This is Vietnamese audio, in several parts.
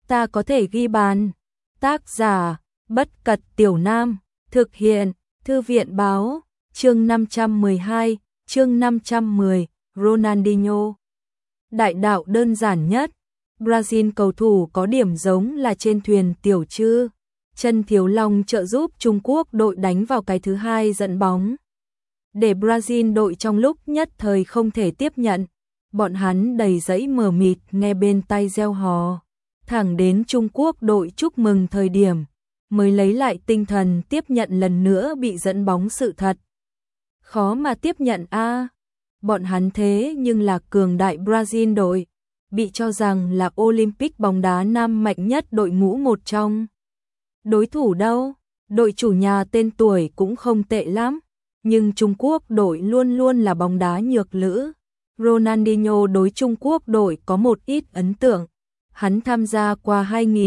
ta có thể ghi bàn. Tác giả, Bất Cật Tiểu Nam, thực hiện, Thư viện báo, chương 512, chương 510, Ronaldinho. Đại đạo đơn giản nhất, Brazil cầu thủ có điểm giống là trên thuyền tiểu trư, chân thiếu long trợ giúp Trung Quốc đội đánh vào cái thứ hai dẫn bóng. Để Brazil đội trong lúc nhất thời không thể tiếp nhận, bọn hắn đầy dẫy mờ mịt nghe bên tai reo hò. Thẳng đến Trung Quốc đội chúc mừng thời điểm, mới lấy lại tinh thần tiếp nhận lần nữa bị dẫn bóng sự thật. Khó mà tiếp nhận a. Bọn hắn thế nhưng là cường đại Brazil đội, bị cho rằng là Olympic bóng đá nam mạnh nhất đội ngũ một trong. Đối thủ đâu? Đội chủ nhà tên tuổi cũng không tệ lắm, nhưng Trung Quốc đội luôn luôn là bóng đá nhược lữ. Ronaldinho đối Trung Quốc đội có một ít ấn tượng. Hắn tham gia qua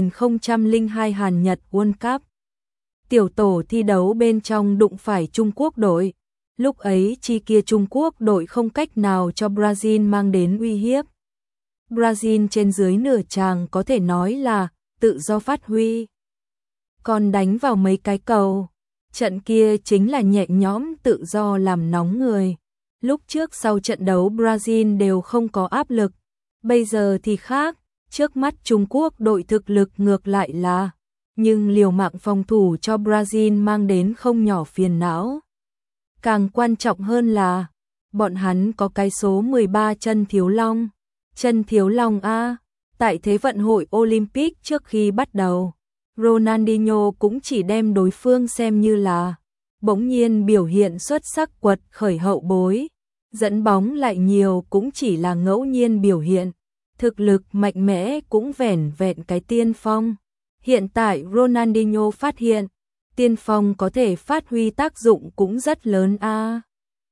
2002 Hàn Nhật World Cup. Tiểu tổ thi đấu bên trong đụng phải Trung Quốc đội. Lúc ấy chi kia Trung Quốc đội không cách nào cho Brazil mang đến uy hiếp. Brazil trên dưới nửa tràng có thể nói là tự do phát huy. Còn đánh vào mấy cái cầu. Trận kia chính là nhẹ nhõm tự do làm nóng người. Lúc trước sau trận đấu Brazil đều không có áp lực. Bây giờ thì khác. Trước mắt Trung Quốc đội thực lực ngược lại là, nhưng liều mạng phòng thủ cho Brazil mang đến không nhỏ phiền não. Càng quan trọng hơn là, bọn hắn có cái số 13 chân thiếu long. Chân thiếu long A, tại Thế vận hội Olympic trước khi bắt đầu, Ronaldinho cũng chỉ đem đối phương xem như là, bỗng nhiên biểu hiện xuất sắc quật khởi hậu bối. Dẫn bóng lại nhiều cũng chỉ là ngẫu nhiên biểu hiện. Thực lực mạnh mẽ cũng vẻn vẹn cái tiên phong. Hiện tại Ronaldinho phát hiện, tiên phong có thể phát huy tác dụng cũng rất lớn a.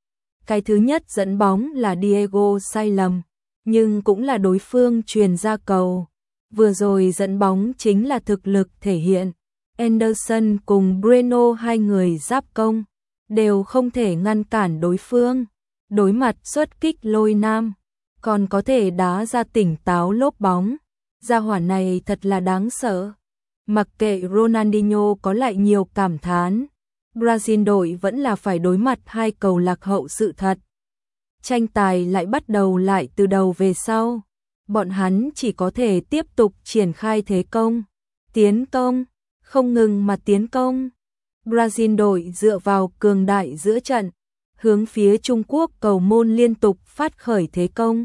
Cái thứ nhất dẫn bóng là Diego sai lầm, nhưng cũng là đối phương truyền ra cầu. Vừa rồi dẫn bóng chính là thực lực thể hiện. Anderson cùng Breno hai người giáp công, đều không thể ngăn cản đối phương. Đối mặt xuất kích lôi nam, còn có thể đá ra tỉnh táo lốp bóng. Gia hỏa này thật là đáng sợ. Mặc kệ Ronaldinho có lại nhiều cảm thán, Brazil đội vẫn là phải đối mặt hai cầu lạc hậu sự thật. Tranh tài lại bắt đầu lại từ đầu về sau. Bọn hắn chỉ có thể tiếp tục triển khai thế công, tiến công, không ngừng mà tiến công. Brazil đội dựa vào cường đại giữa trận, hướng phía Trung Quốc cầu môn liên tục phát khởi thế công.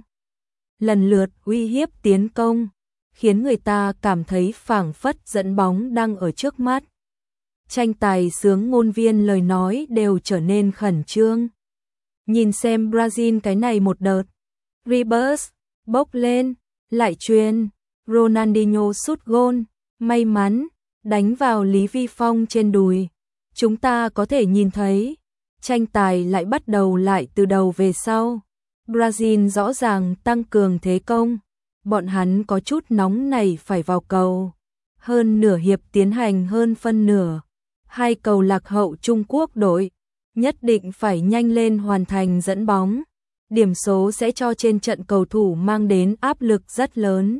Lần lượt uy hiếp tiến công, khiến người ta cảm thấy phảng phất dẫn bóng đang ở trước mắt. Tranh tài sướng ngôn viên lời nói đều trở nên khẩn trương. Nhìn xem Brazil cái này một đợt. Ribas, bốc lên, lại truyền, Ronaldinho sút gôn, may mắn, đánh vào Lý Vi Phong trên đùi. Chúng ta có thể nhìn thấy, tranh tài lại bắt đầu lại từ đầu về sau. Brazil rõ ràng tăng cường thế công, bọn hắn có chút nóng này phải vào cầu. Hơn nửa hiệp tiến hành hơn phân nửa, hai cầu lạc hậu Trung Quốc đội, nhất định phải nhanh lên hoàn thành dẫn bóng. Điểm số sẽ cho trên trận cầu thủ mang đến áp lực rất lớn.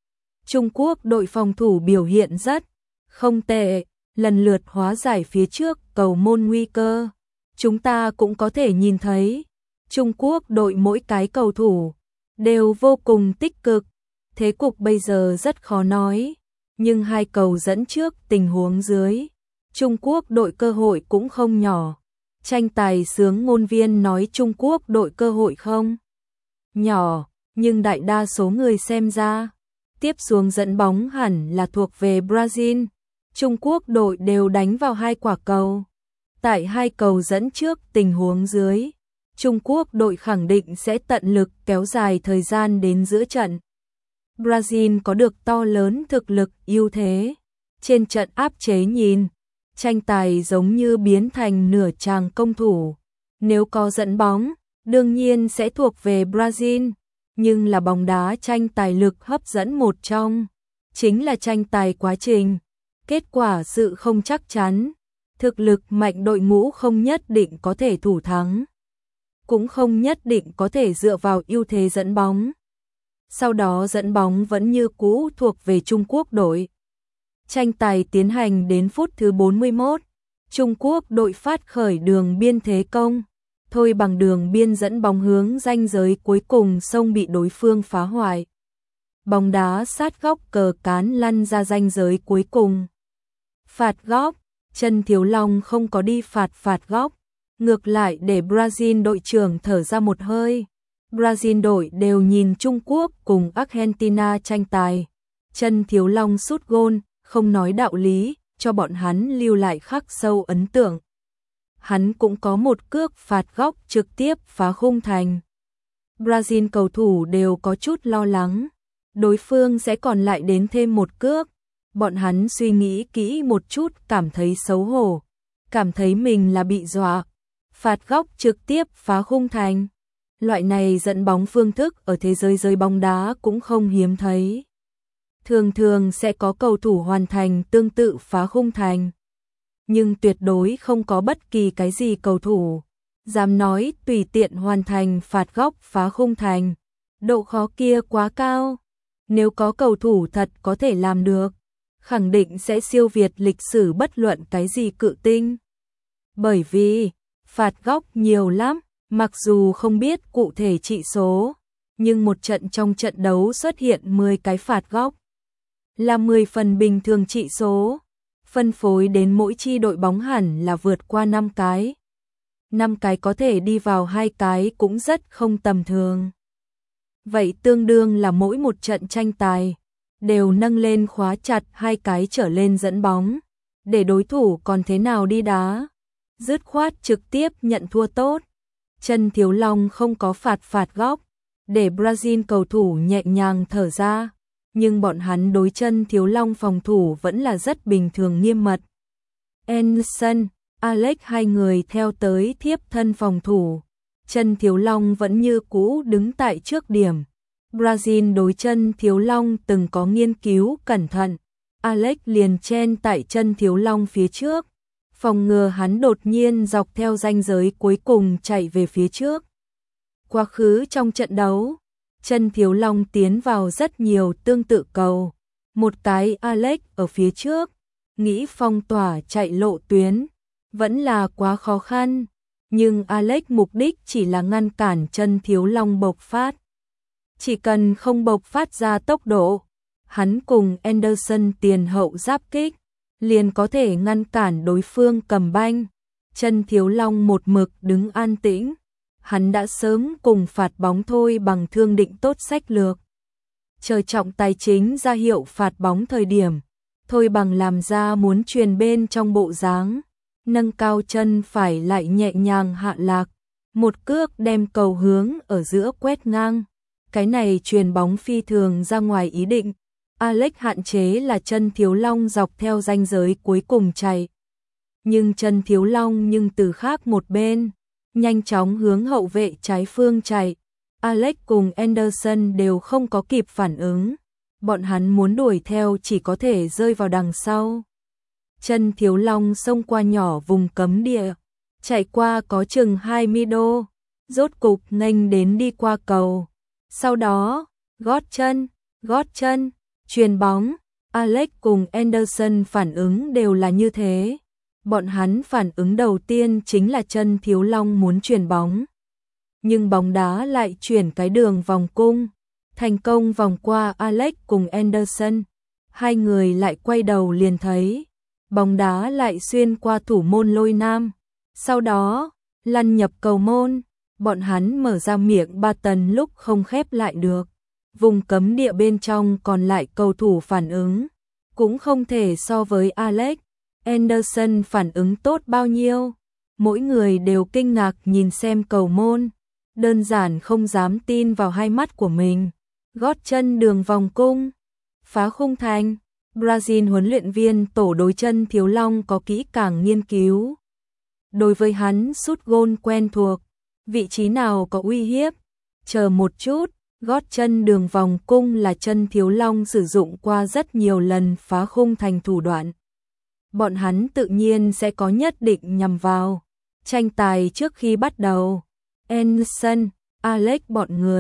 Trung Quốc đội phòng thủ biểu hiện rất không tệ, lần lượt hóa giải phía trước cầu môn nguy cơ. Chúng ta cũng có thể nhìn thấy, Trung Quốc đội mỗi cái cầu thủ đều vô cùng tích cực. Thế cục bây giờ rất khó nói, nhưng hai cầu dẫn trước tình huống dưới, Trung Quốc đội cơ hội cũng không nhỏ. Tranh tài sướng ngôn viên nói Trung Quốc đội cơ hội không nhỏ, nhưng đại đa số người xem ra, tiếp xuống dẫn bóng hẳn là thuộc về Brazil. Trung Quốc đội đều đánh vào hai quả cầu. Tại hai cầu dẫn trước tình huống dưới, Trung Quốc đội khẳng định sẽ tận lực kéo dài thời gian đến giữa trận. Brazil có được to lớn thực lực ưu thế. Trên trận áp chế nhìn, tranh tài giống như biến thành nửa tràng công thủ. Nếu có dẫn bóng, đương nhiên sẽ thuộc về Brazil, nhưng là bóng đá tranh tài lực hấp dẫn một trong, chính là tranh tài quá trình. Kết quả sự không chắc chắn, thực lực mạnh đội ngũ không nhất định có thể thủ thắng, cũng không nhất định có thể dựa vào ưu thế dẫn bóng. sau đó dẫn bóng vẫn như cũ thuộc về Trung Quốc đội. Tranh tài tiến hành đến phút thứ 41, Trung Quốc đội phát khởi đường biên thế công, Thôi Bằng đường biên dẫn bóng hướng ranh giới cuối cùng song bị đối phương phá hoại. Bóng đá sát góc cờ cán lăn ra ranh giới cuối cùng. Phạt góc, Trần Thiếu Long không có đi phạt góc, ngược lại để Brazil đội trưởng thở ra một hơi. Brazil đội đều nhìn Trung Quốc cùng Argentina tranh tài. Trần Thiếu Long sút gôn, không nói đạo lý, cho bọn hắn lưu lại khắc sâu ấn tượng. Hắn cũng có một cước phạt góc trực tiếp phá khung thành. Brazil cầu thủ đều có chút lo lắng, đối phương sẽ còn lại đến thêm một cước. Bọn hắn suy nghĩ kỹ một chút, cảm thấy xấu hổ, cảm thấy mình là bị dọa. Phạt góc trực tiếp phá khung thành. Loại này dẫn bóng phương thức ở thế giới bóng đá cũng không hiếm thấy. Thường thường sẽ có cầu thủ hoàn thành tương tự phá khung thành. Nhưng tuyệt đối không có bất kỳ cái gì cầu thủ dám nói tùy tiện hoàn thành phạt góc phá khung thành. Độ khó kia quá cao. Nếu có cầu thủ thật có thể làm được, khẳng định sẽ siêu việt lịch sử bất luận cái gì cự tinh. Bởi vì, phạt góc nhiều lắm, mặc dù không biết cụ thể trị số, nhưng một trận trong trận đấu xuất hiện 10 cái phạt góc. Là 10 phần bình thường trị số, phân phối đến mỗi chi đội bóng hẳn là vượt qua 5 cái. 5 cái có thể đi vào 2 cái cũng rất không tầm thường. Vậy tương đương là mỗi một trận tranh tài đều nâng lên khóa chặt 2 cái trở lên dẫn bóng, để đối thủ còn thế nào đi đá. Dứt khoát trực tiếp nhận thua tốt. Trần Thiếu Long không có phạt góc, để Brazil cầu thủ nhẹ nhàng thở ra, nhưng bọn hắn đối Trần Thiếu Long phòng thủ vẫn là rất bình thường nghiêm mật. Anderson, Alex hai người theo tới thiếp thân phòng thủ. Trần Thiếu Long vẫn như cũ đứng tại trước điểm. Brazil đối Trần Thiếu Long từng có nghiên cứu cẩn thận. Alex liền chen tại Trần Thiếu Long phía trước, phòng ngừa hắn đột nhiên dọc theo ranh giới cuối cùng chạy về phía trước. Quá khứ trong trận đấu, Trần Thiếu Long tiến vào rất nhiều tương tự cầu. Một cái Alex ở phía trước, nghĩ phong tỏa chạy lộ tuyến, vẫn là quá khó khăn. Nhưng Alex mục đích chỉ là ngăn cản Trần Thiếu Long bộc phát. Chỉ cần không bộc phát ra tốc độ, hắn cùng Anderson tiền hậu giáp kích, liền có thể ngăn cản đối phương cầm banh. Trần Thiếu Long một mực đứng an tĩnh, hắn đã sớm cùng phạt bóng Thôi Bằng thương định tốt sách lược. Chờ trọng tài chính ra hiệu phạt bóng thời điểm, Thôi Bằng làm ra muốn truyền bên trong bộ dáng, nâng cao chân phải lại nhẹ nhàng hạ lạc, một cước đem cầu hướng ở giữa quét ngang. Cái này truyền bóng phi thường ra ngoài ý định. Alex hạn chế là Trần Thiếu Long dọc theo ranh giới cuối cùng chạy. Nhưng Trần Thiếu Long từ khác một bên, nhanh chóng hướng hậu vệ trái phương chạy. Alex cùng Anderson đều không có kịp phản ứng. Bọn hắn muốn đuổi theo chỉ có thể rơi vào đằng sau. Trần Thiếu Long xông qua nhỏ vùng cấm địa, chạy qua có chừng 20 đô, rốt cục nghênh đến đi qua cầu. Sau đó, gót chân, chuyền bóng. Alex cùng Anderson phản ứng đều là như thế. Bọn hắn phản ứng đầu tiên chính là Trần Thiếu Long muốn chuyền bóng. Nhưng bóng đá lại chuyển cái đường vòng cung, thành công vòng qua Alex cùng Anderson. Hai người lại quay đầu liền thấy bóng đá lại xuyên qua thủ môn Lôi Nam, sau đó lăn nhập cầu môn. Bọn hắn mở ra miệng ba tần lúc không khép lại được. Vùng cấm địa bên trong còn lại cầu thủ phản ứng cũng không thể so với Alex, Anderson phản ứng tốt bao nhiêu. Mỗi người đều kinh ngạc nhìn xem cầu môn, đơn giản không dám tin vào hai mắt của mình. Gót chân đường vòng cung, phá khung thành. Brazil huấn luyện viên tổ đối Trần Thiếu Long có kỹ càng nghiên cứu. Đối với hắn sút gôn quen thuộc, vị trí nào có uy hiếp, chờ một chút. Gót chân đường vòng cung là Trần Thiếu Long sử dụng qua rất nhiều lần phá khung thành thủ đoạn. Bọn hắn tự nhiên sẽ có nhất định nhằm vào. Tranh tài trước khi bắt đầu, Anderson, Alex bọn người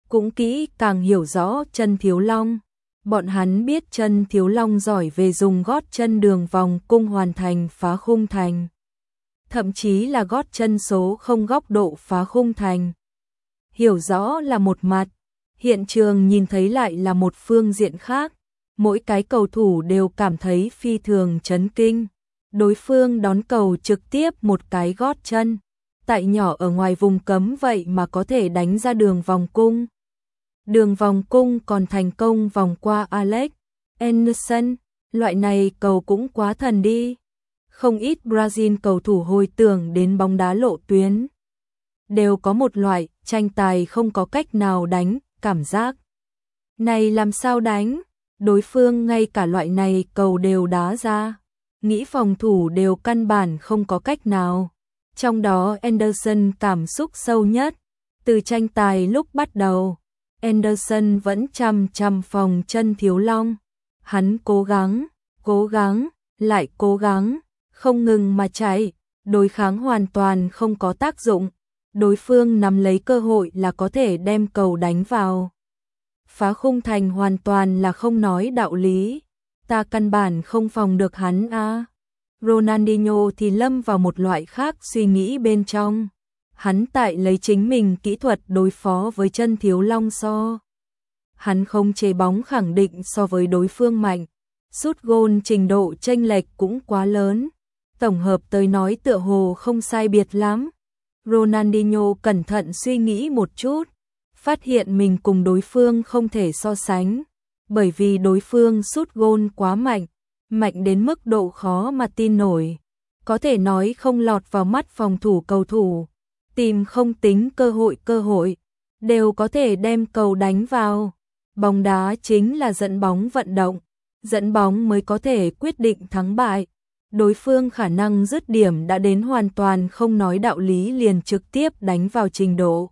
cũng kỹ càng hiểu rõ chân Thiếu Long. Bọn hắn biết chân Thiếu Long giỏi về dùng gót chân đường vòng cung hoàn thành phá khung thành. Thậm chí là gót chân số không góc độ phá khung thành. Hiểu rõ là một mặt, hiện trường nhìn thấy lại là một phương diện khác. Mỗi cái cầu thủ đều cảm thấy phi thường chấn kinh. Đối phương đón cầu trực tiếp một cái gót chân. Tại nhỏ ở ngoài vùng cấm vậy mà có thể đánh ra đường vòng cung. Đường vòng cung còn thành công vòng qua Alex Anderson, loại này cầu cũng quá thần đi. Không ít Brazil cầu thủ hồi tưởng đến bóng đá lộ tuyến. Đều có một loại tranh tài không có cách nào đánh, cảm giác. Này làm sao đánh? Đối phương ngay cả loại này cầu đều đá ra. Nghĩ phòng thủ đều căn bản không có cách nào. Trong đó Anderson cảm xúc sâu nhất. Từ tranh tài lúc bắt đầu, Anderson vẫn chăm phòng chân Thiếu Long. Hắn cố gắng, lại cố gắng, không ngừng mà chạy, đối kháng hoàn toàn không có tác dụng. Đối phương nắm lấy cơ hội là có thể đem cầu đánh vào. Phá khung thành hoàn toàn là không nói đạo lý. Ta căn bản không phòng được hắn a. Ronaldinho thì lâm vào một loại khác suy nghĩ bên trong. Hắn tại lấy chính mình kỹ thuật đối phó với chân Thiếu Long so. Hắn không chế bóng khẳng định so với đối phương mạnh. Sút gôn trình độ chênh lệch cũng quá lớn. Tổng hợp tới nói tựa hồ không sai biệt lắm. Ronaldinho cẩn thận suy nghĩ một chút. Phát hiện mình cùng đối phương không thể so sánh. Bởi vì đối phương sút gôn quá mạnh. Mạnh đến mức độ khó mà tin nổi. Có thể nói không lọt vào mắt phòng thủ cầu thủ. Tìm không tính cơ hội. Đều có thể đem cầu đánh vào. Bóng đá chính là dẫn bóng vận động. Dẫn bóng mới có thể quyết định thắng bại. Đối phương khả năng dứt điểm đã đến hoàn toàn không nói đạo lý liền trực tiếp đánh vào trình độ.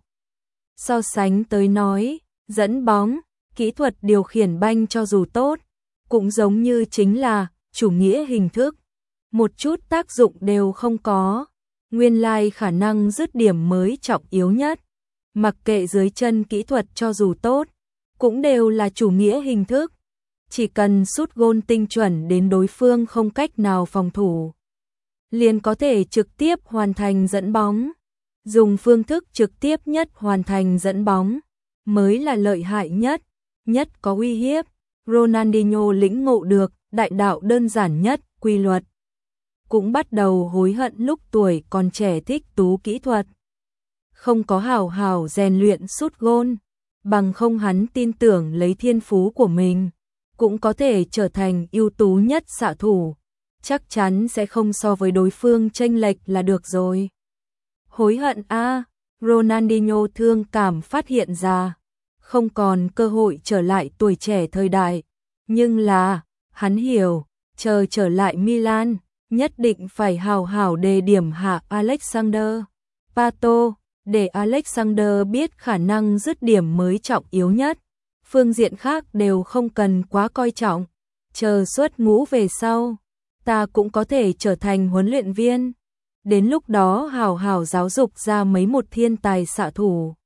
So sánh tới nói, dẫn bóng, kỹ thuật điều khiển banh cho dù tốt, cũng giống như chính là chủ nghĩa hình thức. Một chút tác dụng đều không có. Nguyên lai khả năng dứt điểm mới trọng yếu nhất. Mặc kệ dưới chân kỹ thuật cho dù tốt, cũng đều là chủ nghĩa hình thức. Chỉ cần sút gôn tinh chuẩn đến đối phương không cách nào phòng thủ, liền có thể trực tiếp hoàn thành dẫn bóng. Dùng phương thức trực tiếp nhất hoàn thành dẫn bóng mới là lợi hại nhất có uy hiếp. Ronaldinho lĩnh ngộ được đại đạo đơn giản nhất quy luật. Cũng bắt đầu hối hận lúc tuổi còn trẻ thích tú kỹ thuật. Không có hào hào rèn luyện sút gôn, bằng không hắn tin tưởng lấy thiên phú của mình, cũng có thể trở thành ưu tú nhất xạ thủ. Chắc chắn sẽ không so với đối phương chênh lệch là được rồi. Hối hận a, Ronaldinho thương cảm phát hiện ra, không còn cơ hội trở lại tuổi trẻ thời đại. Nhưng là, hắn hiểu, chờ trở lại Milan, nhất định phải hào hảo đề điểm hạ Alexander Pato, để Alexander biết khả năng dứt điểm mới trọng yếu nhất. Phương diện khác đều không cần quá coi trọng. Chờ xuất ngũ về sau, ta cũng có thể trở thành huấn luyện viên. Đến lúc đó hào hào giáo dục ra mấy một thiên tài xạ thủ.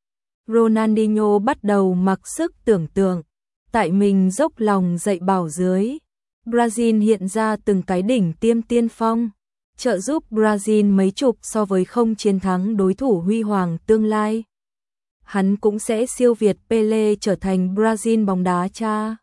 Ronaldinho bắt đầu mặc sức tưởng tượng, tại mình dốc lòng dạy bảo dưới. Brazil hiện ra từng cái đỉnh tiêm tiên phong, trợ giúp Brazil mấy chục so với không chiến thắng đối thủ huy hoàng tương lai. Hắn cũng sẽ siêu việt Pele trở thành Brazil bóng đá cha.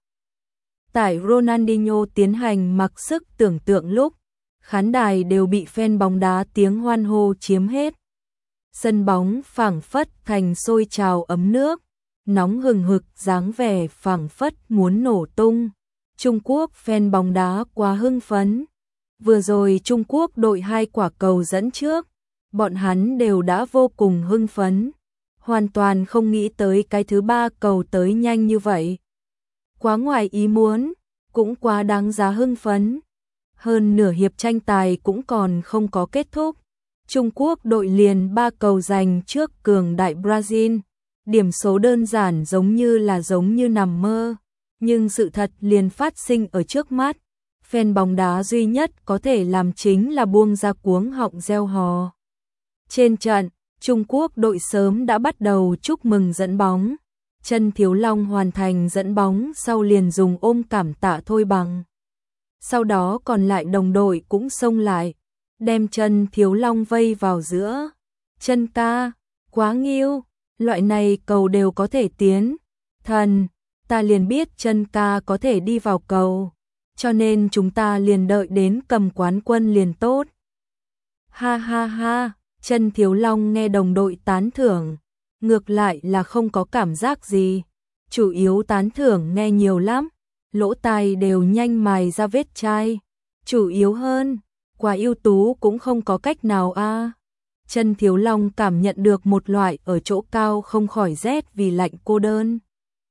Tại Ronaldinho tiến hành mặc sức tưởng tượng lúc, khán đài đều bị fan bóng đá tiếng hoan hô chiếm hết. Sân bóng phảng phất thành sôi trào ấm nước, nóng hừng hực dáng vẻ phảng phất muốn nổ tung. Trung Quốc fan bóng đá quá hưng phấn. Vừa rồi Trung Quốc đội 2 quả cầu dẫn trước, bọn hắn đều đã vô cùng hưng phấn. Hoàn toàn không nghĩ tới cái thứ 3 cầu tới nhanh như vậy. Quá ngoài ý muốn, cũng quá đáng giá hưng phấn. Hơn nửa hiệp tranh tài cũng còn không có kết thúc. Trung Quốc đội liền 3 cầu giành trước cường đại Brazil. Điểm số đơn giản giống như nằm mơ. Nhưng sự thật liền phát sinh ở trước mắt. Fan bóng đá duy nhất có thể làm chính là buông ra cuống họng reo hò. Trên trận, Trung Quốc đội sớm đã bắt đầu chúc mừng dẫn bóng. Chân Thiếu Long hoàn thành dẫn bóng sau liền dùng ôm cảm tạ thôi bằng. Sau đó còn lại đồng đội cũng xông lại, đem Chân Thiếu Long vây vào giữa. Chân ca, quá nghiêu, loại này cầu đều có thể tiến. Thần, ta liền biết Chân ca có thể đi vào cầu, cho nên chúng ta liền đợi đến cầm quán quân liền tốt. Ha ha ha, Chân Thiếu Long nghe đồng đội tán thưởng, ngược lại là không có cảm giác gì, chủ yếu tán thưởng nghe nhiều lắm, lỗ tai đều nhanh mài ra vết chai, chủ yếu hơn, quá ưu tú cũng không có cách nào a. Chân Thiếu Long cảm nhận được một loại ở chỗ cao không khỏi rét vì lạnh cô đơn.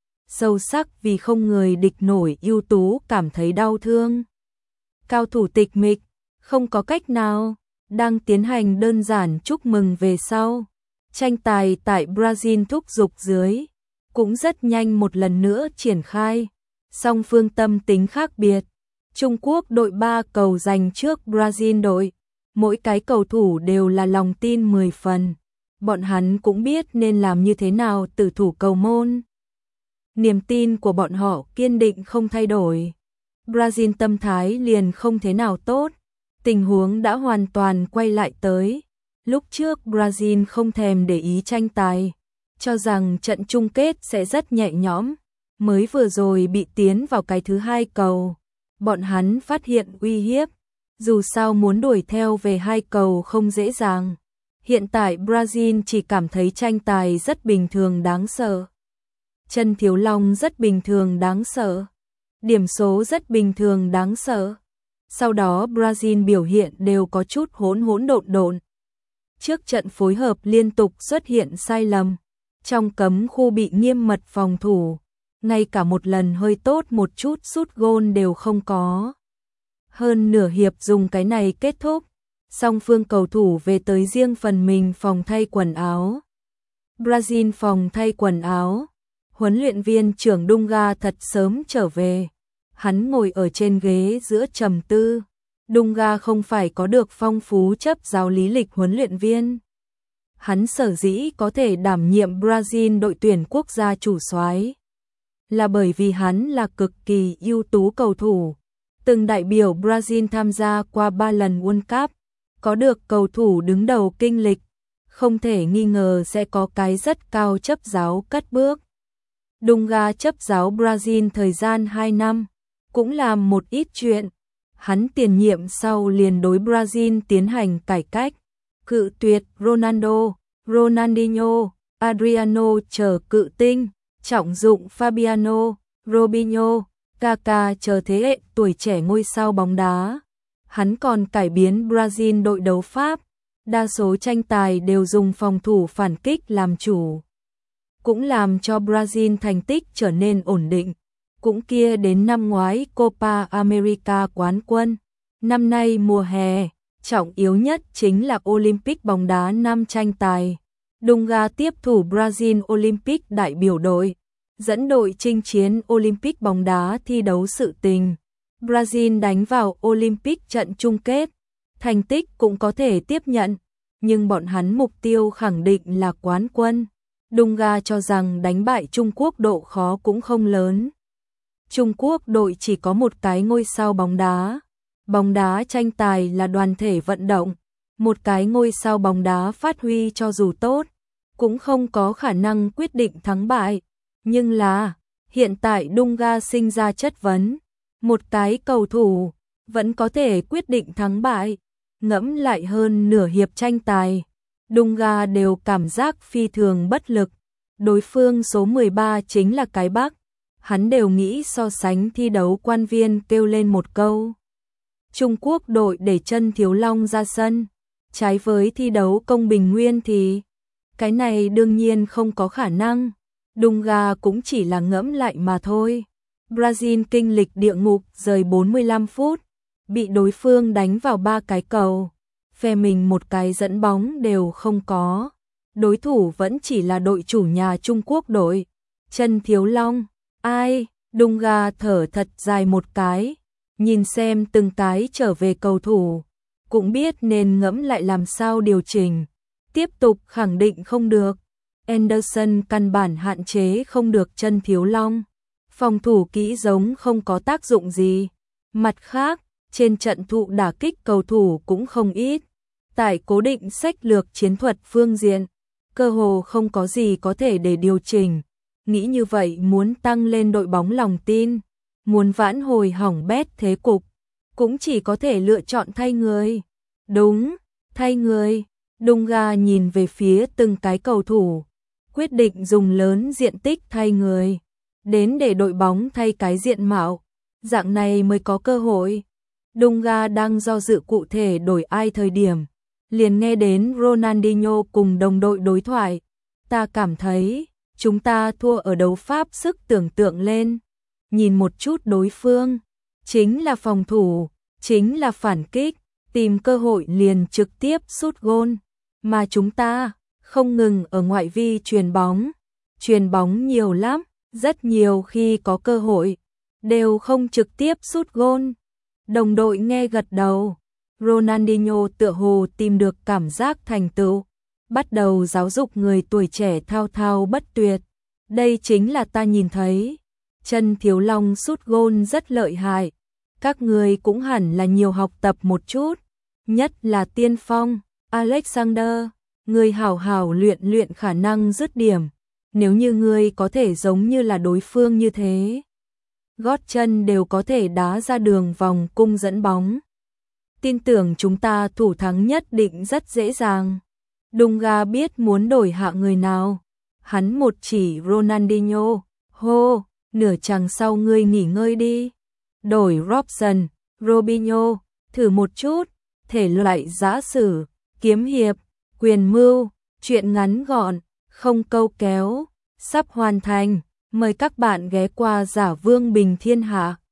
Sâu sắc vì không người địch nổi ưu tú cảm thấy đau thương. Cao thủ tịch mịch, không có cách nào, đang tiến hành đơn giản chúc mừng về sau. Tranh tài tại Brazil thúc giục dưới, cũng rất nhanh một lần nữa triển khai. Song phương tâm tính khác biệt. Trung Quốc đội 3 cầu giành trước Brazil đội. Mỗi cái cầu thủ đều là lòng tin 10 phần. Bọn hắn cũng biết nên làm như thế nào tử thủ cầu môn. Niềm tin của bọn họ kiên định không thay đổi. Brazil tâm thái liền không thế nào tốt. Tình huống đã hoàn toàn quay lại tới. Lúc trước Brazil không thèm để ý tranh tài, cho rằng trận chung kết sẽ rất nhẹ nhõm. Mới vừa rồi bị tiến vào cái thứ 2 cầu. Bọn hắn phát hiện uy hiếp. Dù sao muốn đuổi theo về 2 cầu không dễ dàng. Hiện tại Brazil chỉ cảm thấy tranh tài rất bình thường đáng sợ. Chân Thiếu Long rất bình thường đáng sợ. Điểm số rất bình thường đáng sợ. Sau đó Brazil biểu hiện đều có chút hỗn độn. Trước trận phối hợp liên tục xuất hiện sai lầm. Trong cấm khu bị nghiêm mật phòng thủ. Ngay cả một lần hơi tốt một chút sút gôn đều không có. Hơn nửa hiệp dùng cái này kết thúc. Song phương cầu thủ về tới riêng phần mình phòng thay quần áo. Brazil phòng thay quần áo. Huấn luyện viên trưởng Dunga thật sớm trở về. Hắn ngồi ở trên ghế giữa trầm tư. Dunga không phải có được phong phú chấp giáo lý lịch huấn luyện viên. Hắn sở dĩ có thể đảm nhiệm Brazil đội tuyển quốc gia chủ soái là bởi vì hắn là cực kỳ ưu tú cầu thủ. Từng đại biểu Brazil tham gia qua 3 lần World Cup, có được cầu thủ đứng đầu kinh lịch, không thể nghi ngờ sẽ có cái rất cao chấp giáo cất bước. Dunga chấp giáo Brazil thời gian 2 năm, cũng làm một ít chuyện. Hắn tiền nhiệm sau liền đối Brazil tiến hành cải cách, cự tuyệt Ronaldo, Ronaldinho, Adriano chờ cự tinh, trọng dụng Fabiano, Robinho, Kaká chờ thế hệ tuổi trẻ ngôi sao bóng đá. Hắn còn cải biến Brazil đội đấu pháp, đa số tranh tài đều dùng phòng thủ phản kích làm chủ. Cũng làm cho Brazil thành tích trở nên ổn định. Cũng kia đến năm ngoái Copa America quán quân. Năm nay mùa hè, trọng yếu nhất chính là Olympic bóng đá nam tranh tài. Dunga tiếp thủ Brazil Olympic đại biểu đội, dẫn đội chinh chiến Olympic bóng đá thi đấu sự tình. Brazil đánh vào Olympic trận chung kết, thành tích cũng có thể tiếp nhận, nhưng bọn hắn mục tiêu khẳng định là quán quân. Dunga cho rằng đánh bại Trung Quốc độ khó cũng không lớn. Trung Quốc đội chỉ có một cái ngôi sao bóng đá. Bóng đá tranh tài là đoàn thể vận động. Một cái ngôi sao bóng đá phát huy cho dù tốt, cũng không có khả năng quyết định thắng bại. Nhưng là, hiện tại Dunga sinh ra chất vấn. Một cái cầu thủ, vẫn có thể quyết định thắng bại. Ngẫm lại hơn nửa hiệp tranh tài. Dunga đều cảm giác phi thường bất lực. Đối phương số 13 chính là cái Bắc. Hắn đều nghĩ so sánh thi đấu quan viên kêu lên một câu. Trung Quốc đội để Chân Thiếu Long ra sân. Trái với thi đấu công bình nguyên thì cái này đương nhiên không có khả năng. Dunga cũng chỉ là ngẫm lại mà thôi. Brazil kinh lịch địa ngục rời 45 phút, bị đối phương đánh vào 3 cái cầu. Phe mình một cái dẫn bóng đều không có. Đối thủ vẫn chỉ là đội chủ nhà Trung Quốc đội. Chân Thiếu Long, ai? Dunga thở thật dài một cái, nhìn xem từng cái trở về cầu thủ, cũng biết nên ngẫm lại làm sao điều chỉnh. Tiếp tục khẳng định không được. Anderson căn bản hạn chế không được chân Thiếu Long. Phòng thủ kỹ giống không có tác dụng gì. Mặt khác, trên trận thụ đả kích cầu thủ cũng không ít. Tại cố định sách lược chiến thuật phương diện, cơ hồ không có gì có thể để điều chỉnh. Nghĩ như vậy muốn tăng lên đội bóng lòng tin, muốn vãn hồi hỏng bét thế cục, cũng chỉ có thể lựa chọn thay người. Đúng, thay người. Dunga nhìn về phía từng cái cầu thủ, quyết định dùng lớn diện tích thay người, đến để đội bóng thay cái diện mạo, dạng này mới có cơ hội. Dunga đang do dự cụ thể đổi ai thời điểm, liền nghe đến Ronaldinho cùng đồng đội đối thoại. Ta cảm thấy, chúng ta thua ở đấu pháp sức tưởng tượng lên. Nhìn một chút đối phương, chính là phòng thủ, chính là phản kích, tìm cơ hội liền trực tiếp sút gôn. Mà chúng ta, không ngừng ở ngoại vi chuyền bóng nhiều lắm, rất nhiều khi có cơ hội, đều không trực tiếp sút gôn. Đồng đội nghe gật đầu, Ronaldinho tựa hồ tìm được cảm giác thành tựu, bắt đầu giáo dục người tuổi trẻ thao thao bất tuyệt. Đây chính là ta nhìn thấy, chân Thiếu Long sút gôn rất lợi hại, các người cũng hẳn là nhiều học tập một chút, nhất là tiên phong, Alexander, người hảo hảo luyện khả năng dứt điểm, nếu như người có thể giống như là đối phương như thế, gót chân đều có thể đá ra đường vòng cung dẫn bóng. Tin tưởng chúng ta thủ thắng nhất định rất dễ dàng. Dunga biết muốn đổi hạ người nào. Hắn một chỉ Ronaldinho, hô, nửa chặng sau ngươi nghỉ ngơi đi. Đổi Robson, Robinho, thử một chút, thể loại giã sử, kiếm hiệp, quyền mưu, chuyện ngắn gọn, không câu kéo, sắp hoàn thành. Mời các bạn ghé qua Giả Vương Bình Thiên Hạ.